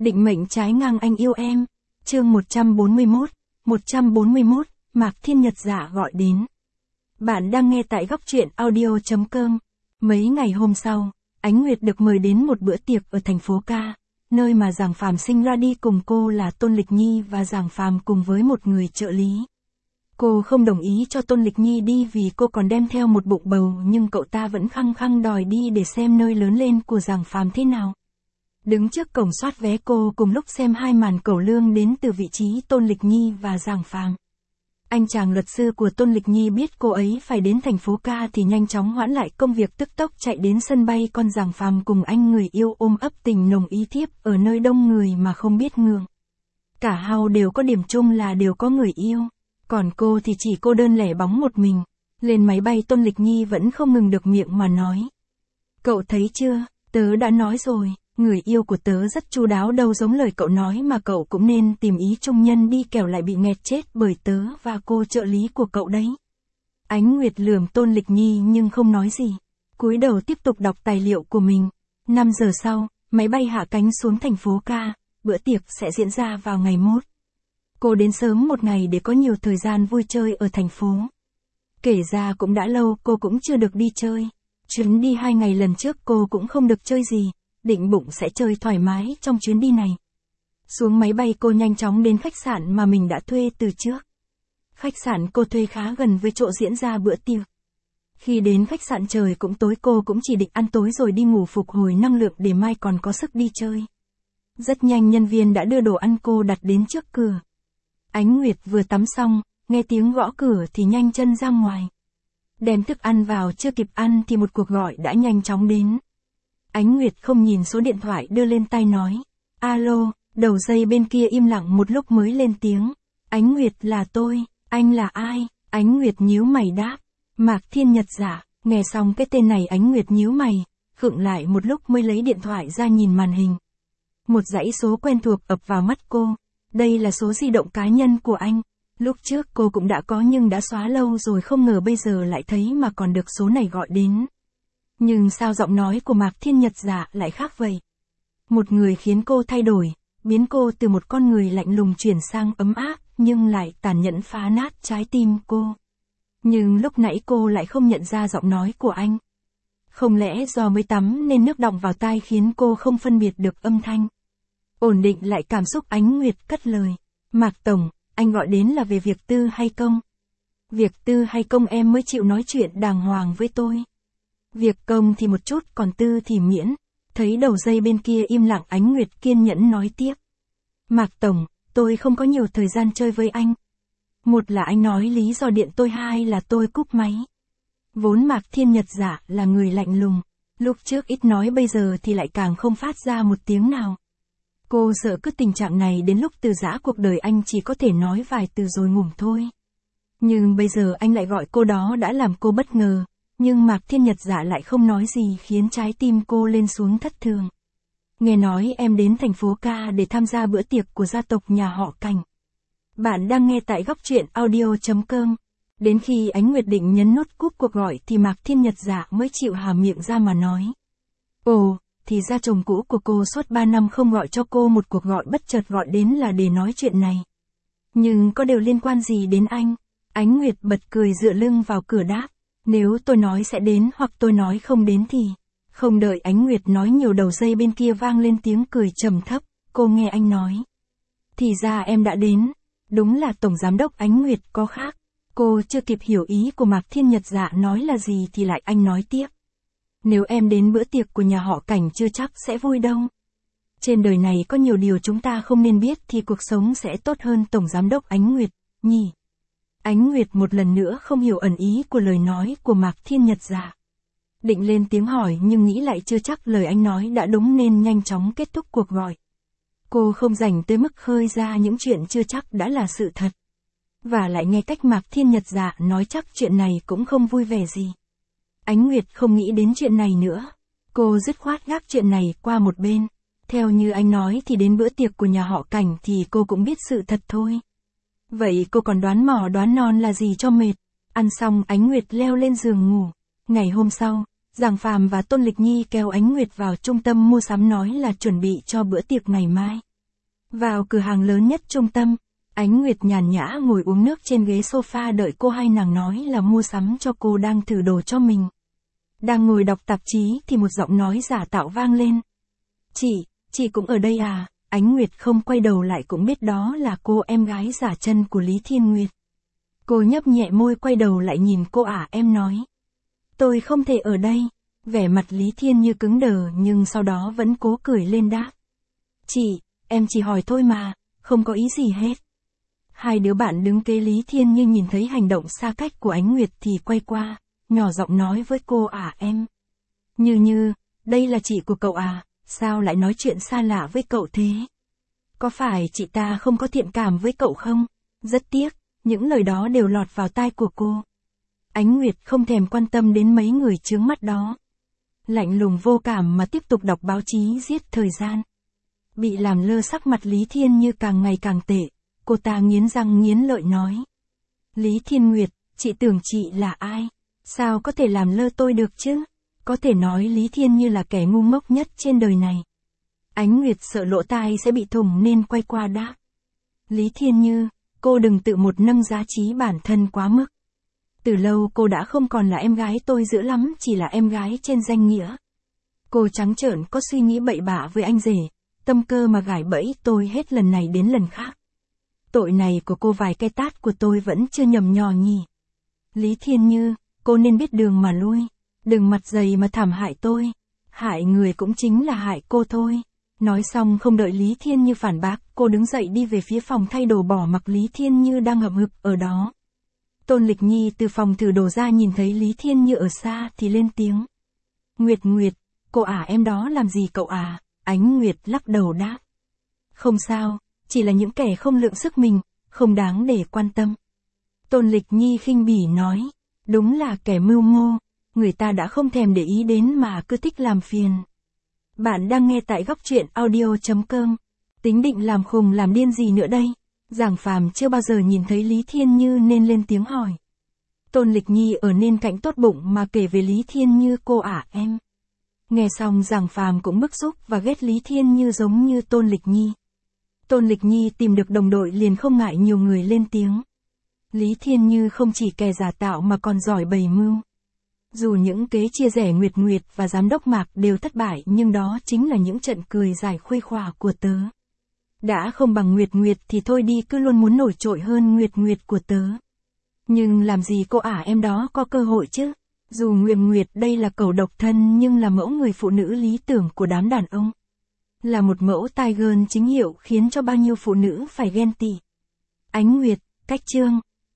Định mệnh trái ngang anh yêu em. Chương 141, Mạc Thiên Nhật Dạ gọi đến. Bạn đang nghe tại góc truyện audio.com. Mấy ngày hôm sau, Ánh Nguyệt được mời đến một bữa tiệc ở thành phố Ca, nơi mà Giàng Phàm sinh ra đi cùng cô là Tôn Lịch Nhi và Giàng Phàm cùng với một người trợ lý. Cô không đồng ý cho Tôn Lịch Nhi đi vì cô còn đem theo một bụng bầu, nhưng cậu ta vẫn khăng khăng đòi đi để xem nơi lớn lên của Giàng Phàm thế nào. Đứng trước cổng soát vé, cô cùng lúc xem hai màn cẩu lương đến từ vị trí Tôn Lịch Nhi và Giàng Phàm. Anh chàng luật sư của Tôn Lịch Nhi biết cô ấy phải đến thành phố Ca thì nhanh chóng hoãn lại công việc, tức tốc chạy đến sân bay, còn Giàng Phàm cùng anh người yêu ôm ấp tình nồng ý thiếp ở nơi đông người mà không biết ngượng. Cả hai đều có điểm chung là đều có người yêu, còn cô thì chỉ cô đơn lẻ bóng một mình. Lên máy bay, Tôn Lịch Nhi vẫn không ngừng được miệng mà nói. Cậu thấy chưa, tớ đã nói rồi. Người yêu của tớ rất chu đáo, đâu giống lời cậu nói, mà cậu cũng nên tìm ý trung nhân đi, kẻo lại bị nghẹt chết bởi tớ và cô trợ lý của cậu đấy. Ánh Nguyệt lườm Tôn Lịch Nhi nhưng không nói gì, cúi đầu tiếp tục đọc tài liệu của mình. 5 giờ sau, máy bay hạ cánh xuống thành phố Ca, bữa tiệc sẽ diễn ra vào ngày mốt. Cô đến sớm một ngày để có nhiều thời gian vui chơi ở thành phố. Kể ra cũng đã lâu cô cũng chưa được đi chơi. Chuyến đi 2 ngày lần trước cô cũng không được chơi gì. Định bụng sẽ chơi thoải mái trong chuyến đi này. Xuống máy bay, cô nhanh chóng đến khách sạn mà mình đã thuê từ trước. Khách sạn cô thuê khá gần với chỗ diễn ra bữa tiệc. Khi đến khách sạn trời cũng tối, cô cũng chỉ định ăn tối rồi đi ngủ phục hồi năng lượng để mai còn có sức đi chơi. Rất nhanh nhân viên đã đưa đồ ăn cô đặt đến trước cửa. Ánh Nguyệt vừa tắm xong, nghe tiếng gõ cửa thì nhanh chân ra ngoài. Đem thức ăn vào, chưa kịp ăn thì một cuộc gọi đã nhanh chóng đến. Ánh Nguyệt không nhìn số điện thoại đưa lên tai nói. Alo, đầu dây bên kia im lặng một lúc mới lên tiếng. Ánh Nguyệt, là tôi, anh là ai? Ánh Nguyệt nhíu mày đáp. Mạc Thiên Nhật Dạ. Nghe xong cái tên này, Ánh Nguyệt nhíu mày, khựng lại một lúc mới lấy điện thoại ra nhìn màn hình. Một dãy số quen thuộc ập vào mắt cô. Đây là số di động cá nhân của anh. Lúc trước cô cũng đã có nhưng đã xóa lâu rồi, không ngờ bây giờ lại thấy mà còn được số này gọi đến. Nhưng sao giọng nói của Mạc Thiên Nhật Dạ lại khác vậy? Một người khiến cô thay đổi, biến cô từ một con người lạnh lùng chuyển sang ấm áp, nhưng lại tàn nhẫn phá nát trái tim cô. Nhưng lúc nãy cô lại không nhận ra giọng nói của anh. Không lẽ do mới tắm nên nước đọng vào tai khiến cô không phân biệt được âm thanh? Ổn định lại cảm xúc, Ánh Nguyệt cất lời. Mạc Tổng, anh gọi đến là về việc tư hay công? Việc tư hay công em mới chịu nói chuyện đàng hoàng với tôi. Việc công thì một chút, còn tư thì miễn. Thấy đầu dây bên kia im lặng, Ánh Nguyệt kiên nhẫn nói tiếp. Mạc Tổng, tôi không có nhiều thời gian chơi với anh. Một là anh nói lý do điện tôi, hai là tôi cúp máy. Vốn Mạc Thiên Nhật Dạ là người lạnh lùng, lúc trước ít nói, bây giờ thì lại càng không phát ra một tiếng nào. Cô sợ cứ tình trạng này đến lúc từ giã cuộc đời anh chỉ có thể nói vài từ rồi ngủm thôi. Nhưng bây giờ anh lại gọi cô, đó đã làm cô bất ngờ. Nhưng Mạc Thiên Nhật Dạ lại không nói gì, khiến trái tim cô lên xuống thất thường. Nghe nói em đến thành phố Ca để tham gia bữa tiệc của gia tộc nhà họ Cảnh. Bạn đang nghe tại góc truyện audio.com. Đến khi Ánh Nguyệt định nhấn nút cúp cuộc gọi thì Mạc Thiên Nhật Dạ mới chịu há miệng ra mà nói. Ồ, thì ra chồng cũ của cô suốt 3 năm không gọi cho cô một cuộc gọi, bất chợt gọi đến là để nói chuyện này. Nhưng có điều liên quan gì đến anh? Ánh Nguyệt bật cười dựa lưng vào cửa đáp. Nếu tôi nói sẽ đến hoặc tôi nói không đến thì... Không đợi Ánh Nguyệt nói nhiều, đầu dây bên kia vang lên tiếng cười trầm thấp. Cô nghe anh nói. Thì ra em đã đến. Đúng là Tổng Giám đốc. Ánh Nguyệt có khác. Cô chưa kịp hiểu ý của Mạc Thiên Nhật Dạ nói là gì thì lại anh nói tiếp. Nếu em đến bữa tiệc của nhà họ Cảnh chưa chắc sẽ vui đâu. Trên đời này có nhiều điều chúng ta không nên biết thì cuộc sống sẽ tốt hơn. Tổng Giám đốc Ánh Nguyệt, nhỉ? Ánh Nguyệt một lần nữa không hiểu ẩn ý của lời nói của Mạc Thiên Nhật Dạ. Định lên tiếng hỏi nhưng nghĩ lại chưa chắc lời anh nói đã đúng nên nhanh chóng kết thúc cuộc gọi. Cô không rảnh tới mức khơi ra những chuyện chưa chắc đã là sự thật. Và lại nghe cách Mạc Thiên Nhật Dạ nói chắc chuyện này cũng không vui vẻ gì. Ánh Nguyệt không nghĩ đến chuyện này nữa. Cô dứt khoát gác chuyện này qua một bên. Theo như anh nói thì đến bữa tiệc của nhà họ Cảnh thì cô cũng biết sự thật thôi. Vậy cô còn đoán mò đoán non là gì cho mệt. Ăn xong Ánh Nguyệt leo lên giường ngủ. Ngày hôm sau, Giàng Phàm và Tôn Lịch Nhi kéo Ánh Nguyệt vào trung tâm mua sắm nói là chuẩn bị cho bữa tiệc ngày mai. Vào cửa hàng lớn nhất trung tâm, Ánh Nguyệt nhàn nhã ngồi uống nước trên ghế sofa đợi cô hai nàng nói là mua sắm cho cô đang thử đồ cho mình. Đang ngồi đọc tạp chí thì một giọng nói giả tạo vang lên. Chị cũng ở đây à? Ánh Nguyệt không quay đầu lại cũng biết đó là cô em gái giả chân của Lý Thiên Nguyệt. Cô nhấp nhẹ môi quay đầu lại nhìn cô em nói. Tôi không thể ở đây. Vẻ mặt Lý Thiên Như cứng đờ nhưng sau đó vẫn cố cười lên đáp. Em chỉ hỏi thôi mà, không có ý gì hết. Hai đứa bạn đứng kế Lý Thiên Như nhìn thấy hành động xa cách của Ánh Nguyệt thì quay qua, nhỏ giọng nói với cô em. Như, đây là chị của cậu à, sao lại nói chuyện xa lạ với cậu thế? Có phải chị ta không có thiện cảm với cậu không? Rất tiếc, những lời đó đều lọt vào tai của cô. Ánh Nguyệt không thèm quan tâm đến mấy người chướng mắt đó. Lạnh lùng vô cảm mà tiếp tục đọc báo chí giết thời gian. Bị làm lơ sắc mặt Lý Thiên Như càng ngày càng tệ, cô ta nghiến răng nghiến lợi nói. Lý Thiên Nguyệt, chị tưởng chị là ai? Sao có thể làm lơ tôi được chứ? Có thể nói Lý Thiên Như là kẻ ngu ngốc nhất trên đời này. Ánh Nguyệt sợ lỗ tai sẽ bị thủng nên quay qua đáp. Lý Thiên Như, cô đừng tự một nâng giá trị bản thân quá mức. Từ lâu cô đã không còn là em gái tôi nữa lắm, chỉ là em gái trên danh nghĩa. Cô trắng trợn có suy nghĩ bậy bạ với anh rể, tâm cơ mà gài bẫy tôi hết lần này đến lần khác. Tội này của cô vài cái tát của tôi vẫn chưa nhầm nhò nhỉ. Lý Thiên Như, cô nên biết đường mà lui, đừng mặt dày mà thảm hại tôi. Hại người cũng chính là hại cô thôi. Nói xong không đợi Lý Thiên Như phản bác, cô đứng dậy đi về phía phòng thay đồ bỏ mặc Lý Thiên Như đang hậm hực ở đó. Tôn Lịch Nhi từ phòng thử đồ ra nhìn thấy Lý Thiên Như ở xa thì lên tiếng. Nguyệt, cô em đó làm gì cậu à? Ánh Nguyệt lắc đầu đáp. Không sao, chỉ là những kẻ không lượng sức mình, không đáng để quan tâm. Tôn Lịch Nhi khinh bỉ nói. Đúng là kẻ mưu mô, người ta đã không thèm để ý đến mà cứ thích làm phiền. Bạn đang nghe tại góc truyện audio.com. Tính định làm khùng làm điên gì nữa đây? Giảng Phàm chưa bao giờ nhìn thấy Lý Thiên Như nên lên tiếng hỏi. Tôn Lịch Nhi ở nên cạnh tốt bụng mà kể về Lý Thiên Như cô em. Nghe xong Giảng Phàm cũng bức xúc và ghét Lý Thiên Như giống như Tôn Lịch Nhi. Tôn Lịch Nhi tìm được đồng đội liền không ngại nhiều người lên tiếng. Lý Thiên Như không chỉ kẻ giả tạo mà còn giỏi bày mưu. Dù những kế chia rẽ Nguyệt và giám đốc Mạc đều thất bại nhưng đó chính là những trận cười giải khuây khỏa của tớ. Đã không bằng Nguyệt thì thôi đi, cứ luôn muốn nổi trội hơn Nguyệt của tớ. Nhưng làm gì cô em đó có cơ hội chứ? Dù Nguyệt đây là cẩu độc thân nhưng là mẫu người phụ nữ lý tưởng của đám đàn ông. Là một mẫu Tiger chính hiệu khiến cho bao nhiêu phụ nữ phải ghen tị. Ánh Nguyệt, cách chương.